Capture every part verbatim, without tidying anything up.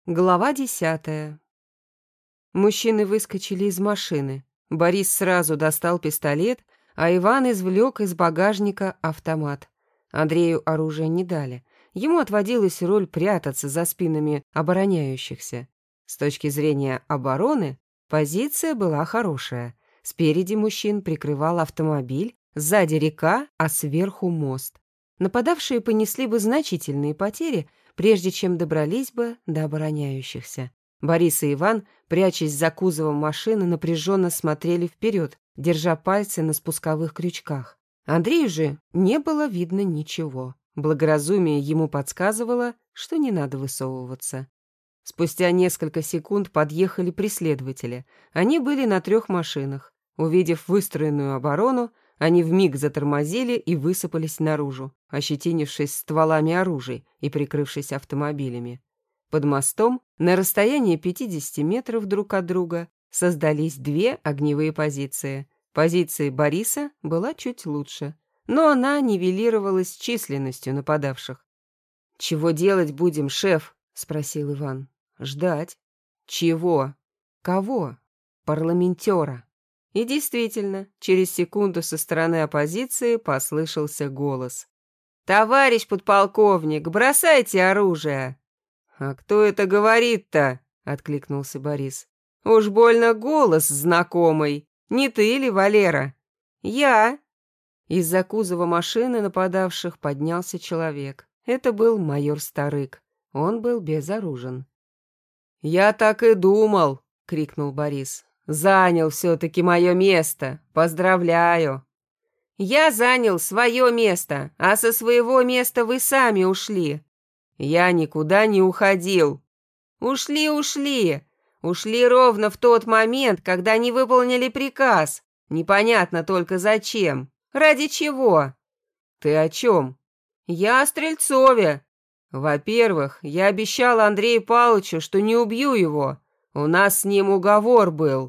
Глава десятая. Мужчины выскочили из машины. Борис сразу достал пистолет, а Иван извлек из багажника автомат. Андрею оружие не дали. Ему отводилась роль прятаться за спинами обороняющихся. С точки зрения обороны позиция была хорошая. Спереди мужчин прикрывал автомобиль, сзади река, а сверху мост. Нападавшие понесли бы значительные потери, прежде чем добрались бы до обороняющихся. Борис и Иван, прячась за кузовом машины, напряженно смотрели вперед, держа пальцы на спусковых крючках. Андрею же не было видно ничего. Благоразумие ему подсказывало, что не надо высовываться. Спустя несколько секунд подъехали преследователи. Они были на трех машинах. Увидев выстроенную оборону, они вмиг затормозили и высыпались наружу, ощетинившись стволами оружий и прикрывшись автомобилями. Под мостом, на расстоянии пятидесяти метров друг от друга, создались две огневые позиции. Позиция Бориса была чуть лучше, но она нивелировалась численностью нападавших. «Чего делать будем, шеф?» — спросил Иван. «Ждать». «Чего?» «Кого?» «Парламентера». И действительно, через секунду со стороны оппозиции послышался голос. «Товарищ подполковник, бросайте оружие!» «А кто это говорит-то?» — откликнулся Борис. «Уж больно голос знакомый. Не ты ли, Валера?» «Я». Из-за кузова машины нападавших поднялся человек. Это был майор Старык. Он был безоружен. «Я так и думал!» — крикнул Борис. «Занял все-таки мое место. Поздравляю!» «Я занял свое место, а со своего места вы сами ушли». «Я никуда не уходил». «Ушли, ушли. Ушли ровно в тот момент, когда не выполнили приказ. Непонятно только зачем. Ради чего?» «Ты о чем?» «Я о Стрельцове. Во-первых, я обещал Андрею Павловичу, что не убью его. У нас с ним уговор был».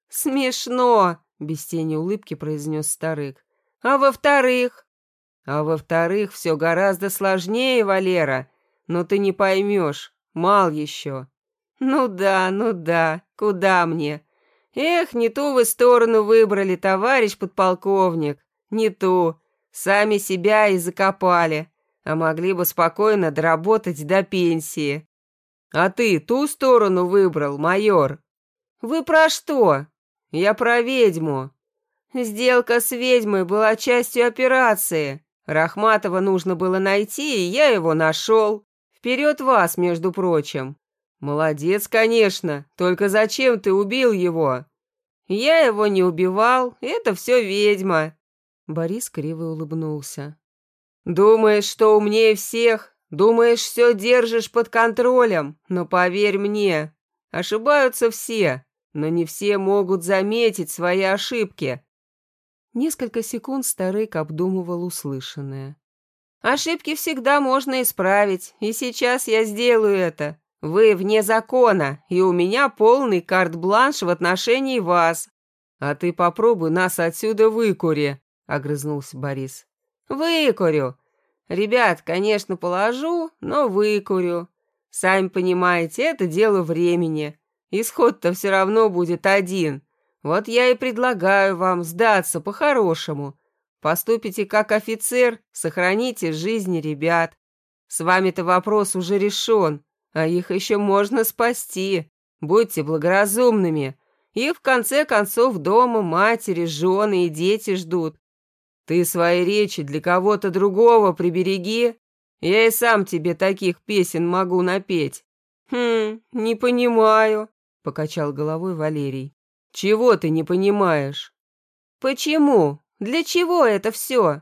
«Смешно», — без тени улыбки произнес Старык. «А во-вторых?» «А во-вторых, все гораздо сложнее, Валера. Но ты не поймешь, мал еще». «Ну да, ну да, куда мне? Эх, не ту вы сторону выбрали, товарищ подполковник, не ту. Сами себя и закопали, а могли бы спокойно доработать до пенсии». «А ты ту сторону выбрал, майор?» «Вы про что?» «Я про ведьму». «Сделка с ведьмой была частью операции. Рахматова нужно было найти, и я его нашел. Вперед вас, между прочим». «Молодец, конечно, только зачем ты убил его?» «Я его не убивал, это все ведьма». Борис криво улыбнулся. «Думаешь, что умнее всех? Думаешь, все держишь под контролем? Но поверь мне, ошибаются все, но не все могут заметить свои ошибки». Несколько секунд Старык обдумывал услышанное. «Ошибки всегда можно исправить, и сейчас я сделаю это. Вы вне закона, и у меня полный карт-бланш в отношении вас». «А ты попробуй нас отсюда выкури», — огрызнулся Борис. «Выкурю. Ребят, конечно, положу, но выкурю. Сами понимаете, это дело времени. Исход-то все равно будет один. Вот я и предлагаю вам сдаться по-хорошему. Поступите как офицер, сохраните жизни ребят. С вами-то вопрос уже решен, а их еще можно спасти. Будьте благоразумными. Их в конце концов дома матери, жены и дети ждут. Ты свои речи для кого-то другого прибереги. Я и сам тебе таких песен могу напеть». «Хм, не понимаю», — покачал головой Валерий. «Чего ты не понимаешь?» «Почему? Для чего это все?»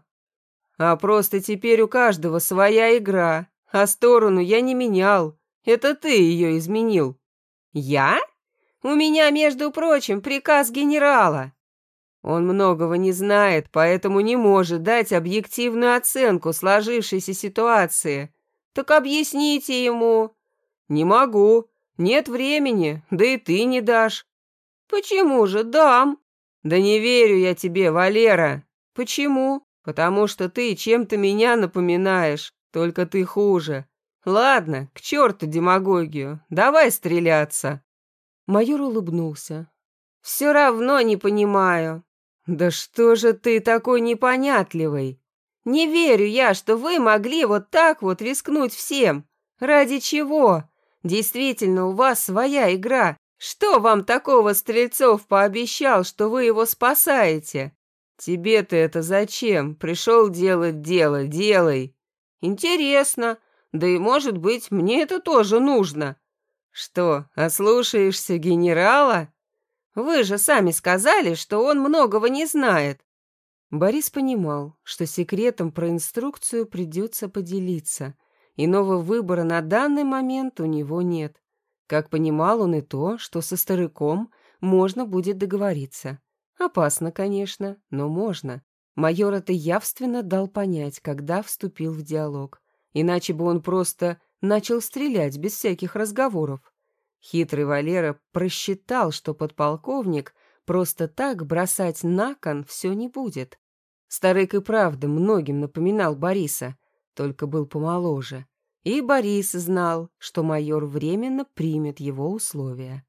«А просто теперь у каждого своя игра, а сторону я не менял. Это ты ее изменил». «Я? У меня, между прочим, приказ генерала». «Он многого не знает, поэтому не может дать объективную оценку сложившейся ситуации. Так объясните ему». «Не могу. Нет времени, да и ты не дашь». «Почему же дам?» «Да не верю я тебе, Валера». «Почему?» «Потому что ты чем-то меня напоминаешь, только ты хуже. Ладно, к черту демагогию, давай стреляться. Майор улыбнулся. Все равно не понимаю. Да что же ты такой непонятливый? Не верю я, что вы могли вот так вот рискнуть всем. Ради чего? Действительно, у вас своя игра. Что вам такого Стрельцов пообещал, что вы его спасаете? Тебе-то это зачем? Пришел делать дело, делай. Интересно. Да и, может быть, мне это тоже нужно. Что, ослушаешься генерала? Вы же сами сказали, что он многого не знает. Борис понимал, что секретом про инструкцию придется поделиться. Иного выбора на данный момент у него нет. Как понимал он и то, что со стариком можно будет договориться. Опасно, конечно, но можно. Майор это явственно дал понять, когда вступил в диалог. Иначе бы он просто начал стрелять без всяких разговоров. Хитрый Валера просчитал, что подполковник просто так бросать на кон все не будет. Старик и правда многим напоминал Бориса, только был помоложе. И Борис знал, что майор временно примет его условия.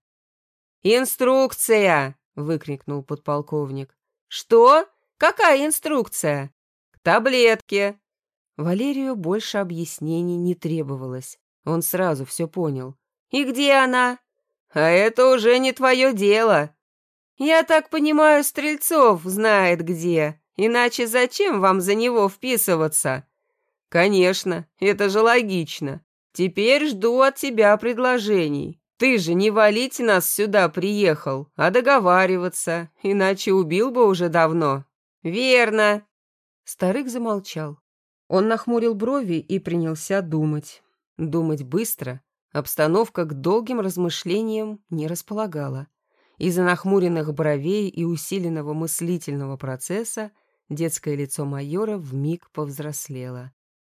«Инструкция!» — выкрикнул подполковник. «Что? Какая инструкция?» «К таблетке!» Валерию больше объяснений не требовалось. Он сразу все понял. «И где она?» «А это уже не твое дело!» «Я так понимаю, Стрельцов знает где. Иначе зачем вам за него вписываться?» «Конечно, это же логично. Теперь жду от тебя предложений. Ты же не валить нас сюда приехал, а договариваться, иначе убил бы уже давно». «Верно». Старик замолчал. Он нахмурил брови и принялся думать. Думать быстро. Обстановка к долгим размышлениям не располагала. Из-за нахмуренных бровей и усиленного мыслительного процесса детское лицо майора вмиг повзрослело.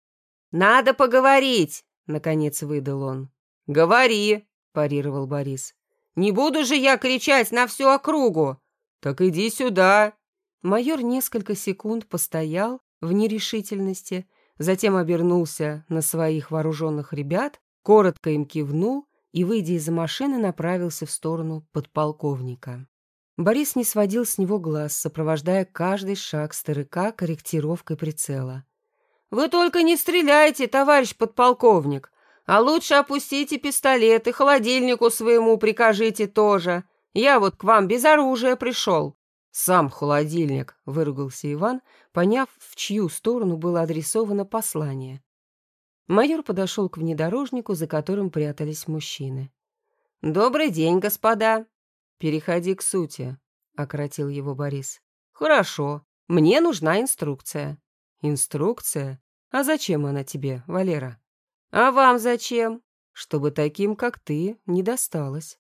«Надо поговорить!» — наконец выдал он. «Говори!» — парировал Борис. «Не буду же я кричать на всю округу!» «Так иди сюда!» Майор несколько секунд постоял в нерешительности, затем обернулся на своих вооруженных ребят, коротко им кивнул и, выйдя из машины, направился в сторону подполковника. Борис не сводил с него глаз, сопровождая каждый шаг старика корректировкой прицела. «Вы только не стреляйте, товарищ подполковник, а лучше опустите пистолет и холодильнику своему прикажите тоже. Я вот к вам без оружия пришел». «Сам холодильник», — выругался Иван, поняв, в чью сторону было адресовано послание. Майор подошел к внедорожнику, за которым прятались мужчины. «Добрый день, господа!» «Переходи к сути», — ократил его Борис. «Хорошо, мне нужна инструкция». «Инструкция? А зачем она тебе, Валера?» «А вам зачем?» «Чтобы таким, как ты, не досталось».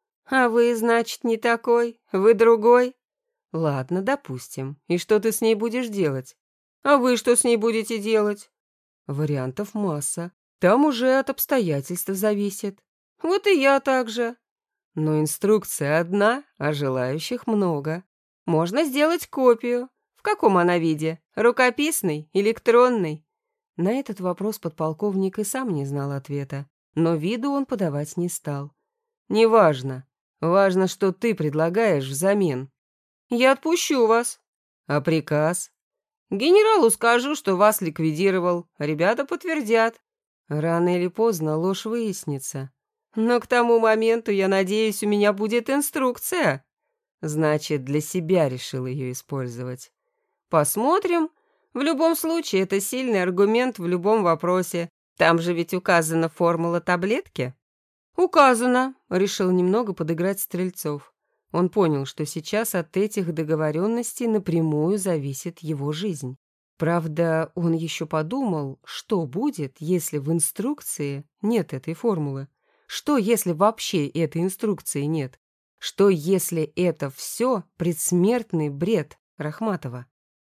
«А вы, значит, не такой? Вы другой?» «Ладно, допустим. И что ты с ней будешь делать?» «А вы что с ней будете делать?» «Вариантов масса. Там уже от обстоятельств зависит». «Вот и я так же». «Но инструкция одна, а желающих много. Можно сделать копию. В каком она виде? Рукописный? Электронный?» На этот вопрос подполковник и сам не знал ответа, но виду он подавать не стал. «Неважно. Важно, что ты предлагаешь взамен». «Я отпущу вас». «А приказ?» «Генералу скажу, что вас ликвидировал. Ребята подтвердят». «Рано или поздно ложь выяснится. Но к тому моменту, я надеюсь, у меня будет инструкция». «Значит, для себя решил ее использовать». «Посмотрим. В любом случае, это сильный аргумент в любом вопросе. Там же ведь указана формула таблетки». «Указано», — решил немного подыграть Стрельцов. Он понял, что сейчас от этих договоренностей напрямую зависит его жизнь. Правда, он еще подумал, что будет, если в инструкции нет этой формулы. Что, если вообще этой инструкции нет? Что, если это все предсмертный бред Рахматова?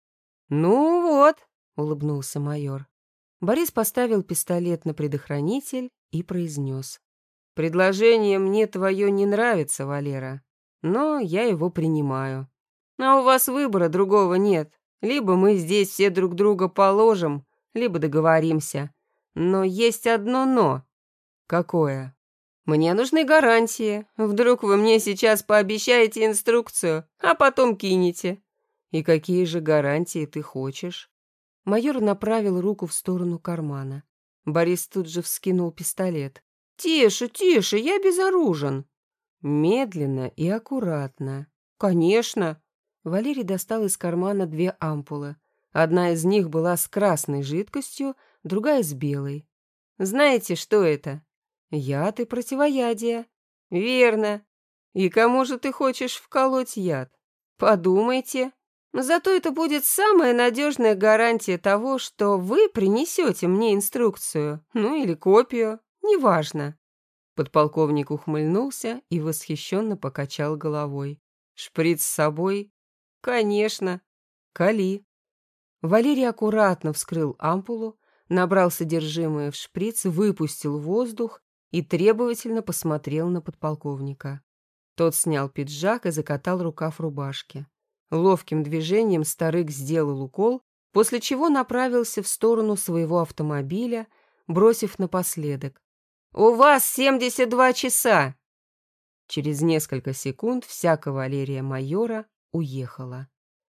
«Ну вот», — улыбнулся майор. Борис поставил пистолет на предохранитель и произнес. «Предложение мне твое не нравится, Валера, но я его принимаю. А у вас выбора другого нет. Либо мы здесь все друг друга положим, либо договоримся. Но есть одно «но». Какое? Мне нужны гарантии. Вдруг вы мне сейчас пообещаете инструкцию, а потом кинете. И какие же гарантии ты хочешь? Майор направил руку в сторону кармана. Борис тут же вскинул пистолет. «Тише, тише, я безоружен». Медленно и аккуратно. «Конечно». Валерий достал из кармана две ампулы. Одна из них была с красной жидкостью, другая с белой. «Знаете, что это?» «Яд и противоядие». «Верно. И кому же ты хочешь вколоть яд? Подумайте. Зато это будет самая надежная гарантия того, что вы принесете мне инструкцию, ну или копию, неважно». Подполковник ухмыльнулся и восхищенно покачал головой. «Шприц с собой?» «Конечно. Кали». Валерий аккуратно вскрыл ампулу, набрал содержимое в шприц, выпустил воздух и требовательно посмотрел на подполковника. Тот снял пиджак и закатал рукав рубашки. Ловким движением старик сделал укол, после чего направился в сторону своего автомобиля, бросив напоследок: «У вас семьдесят два часа!» Через несколько секунд вся кавалерия майора уехала.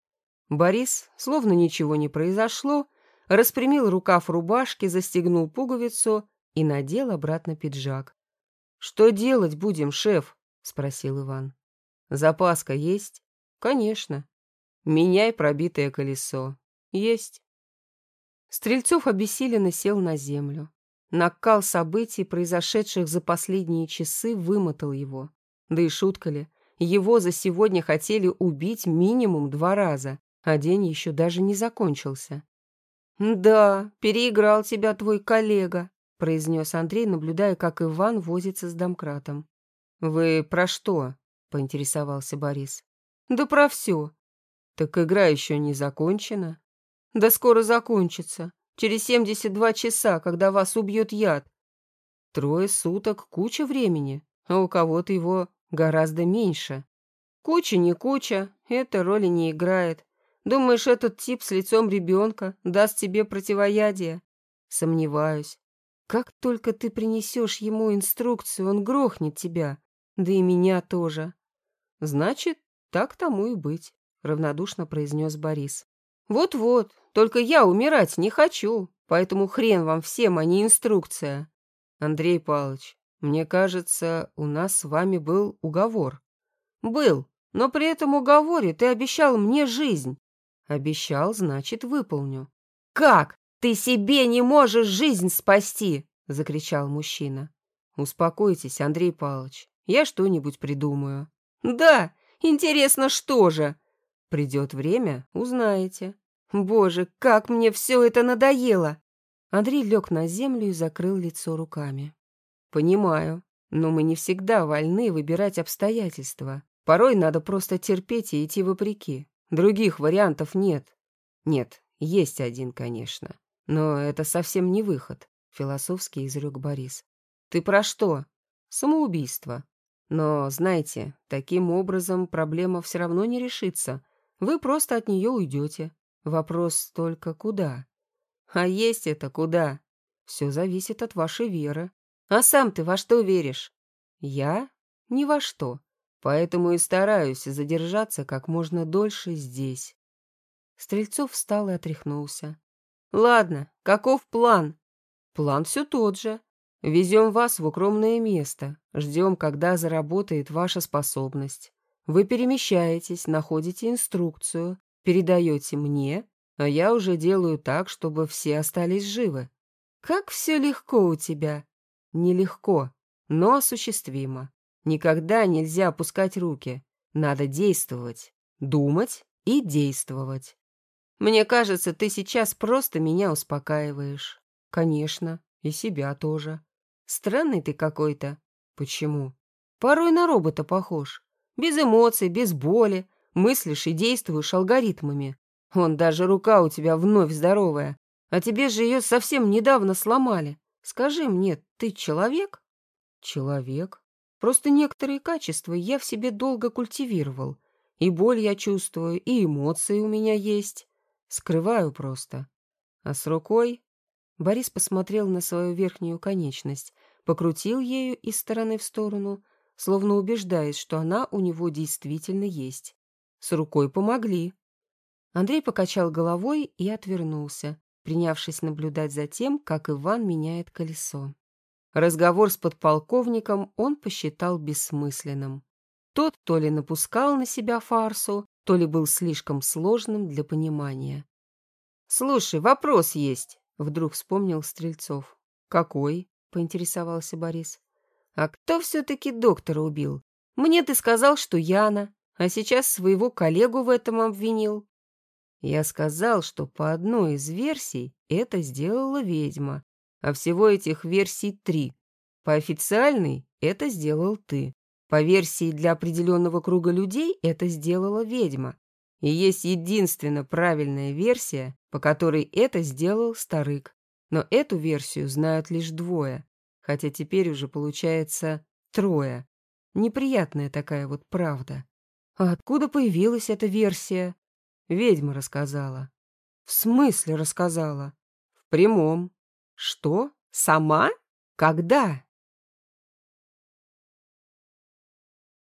Борис, словно ничего не произошло, распрямил рукав рубашки, застегнул пуговицу и надел обратно пиджак. «Что делать будем, шеф?» — спросил Иван. «Запаска есть?» «Конечно». «Меняй пробитое колесо». «Есть». Стрельцов обессиленно сел на землю. Накал событий, произошедших за последние часы, вымотал его. Да и шутка ли, его за сегодня хотели убить минимум два раза, а день еще даже не закончился. «Да, переиграл тебя твой коллега», — произнес Андрей, наблюдая, как Иван возится с домкратом. «Вы про что?» — поинтересовался Борис. «Да про все». «Так игра еще не закончена?» «Да скоро закончится. Через семьдесят два часа, когда вас убьет яд». «Трое суток — куча времени, а у кого-то его гораздо меньше». «Куча не куча, это роли не играет. Думаешь, этот тип с лицом ребенка даст тебе противоядие?» «Сомневаюсь. Как только ты принесешь ему инструкцию, он грохнет тебя, да и меня тоже». «Значит, так тому и быть», — равнодушно произнес Борис. «Вот-вот, только я умирать не хочу, поэтому хрен вам всем, а не инструкция». «Андрей Павлович, мне кажется, у нас с вами был уговор». «Был, но при этом уговоре ты обещал мне жизнь». «Обещал, значит, выполню». «Как? Ты себе не можешь жизнь спасти!» — закричал мужчина. «Успокойтесь, Андрей Павлович, я что-нибудь придумаю». «Да, интересно, что же?» «Придет время, узнаете». «Боже, как мне все это надоело!» Андрей лег на землю и закрыл лицо руками. «Понимаю, но мы не всегда вольны выбирать обстоятельства. Порой надо просто терпеть и идти вопреки. Других вариантов нет». «Нет, есть один, конечно. Но это совсем не выход», — философски изрек Борис. «Ты про что?» «Самоубийство. Но, знаете, таким образом проблема все равно не решится. Вы просто от нее уйдете. Вопрос только куда?» «А есть это куда?» «Все зависит от вашей веры». «А сам ты во что веришь?» «Я? Ни во что. Поэтому и стараюсь задержаться как можно дольше здесь». Стрельцов встал и отряхнулся. «Ладно, каков план?» «План все тот же. Везем вас в укромное место, ждем, когда заработает ваша способность. Вы перемещаетесь, находите инструкцию, передаете мне, а я уже делаю так, чтобы все остались живы. Как все легко у тебя!» «Нелегко, но осуществимо. Никогда нельзя опускать руки. Надо действовать, думать и действовать». «Мне кажется, ты сейчас просто меня успокаиваешь». «Конечно, и себя тоже». «Странный ты какой-то». «Почему?» «Порой на робота похож. Без эмоций, без боли. Мыслишь и действуешь алгоритмами. Вон даже рука у тебя вновь здоровая. А тебе же ее совсем недавно сломали. Скажи мне, ты человек?» «Человек. Просто некоторые качества я в себе долго культивировал. И боль я чувствую, и эмоции у меня есть. Скрываю просто. А с рукой? Борис посмотрел на свою верхнюю конечность, покрутил ею из стороны в сторону, словно убеждаясь, что она у него действительно есть. С рукой помогли. Андрей покачал головой и отвернулся, принявшись наблюдать за тем, как Иван меняет колесо. Разговор с подполковником он посчитал бессмысленным. Тот то ли напускал на себя фарсу, то ли был слишком сложным для понимания. «Слушай, вопрос есть», — вдруг вспомнил Стрельцов. «Какой?» — поинтересовался Борис. «А кто все-таки доктора убил? Мне ты сказал, что Яна, а сейчас своего коллегу в этом обвинил». Я сказал, что по одной из версий это сделала ведьма, а всего этих версий три. По официальной это сделал ты. По версии для определенного круга людей это сделала ведьма. И есть единственно правильная версия, по которой это сделал Старык. Но эту версию знают лишь двое, хотя теперь уже получается трое. Неприятная такая вот правда. А откуда появилась эта версия? Ведьма рассказала. В смысле рассказала? В прямом. Что? Сама? Когда?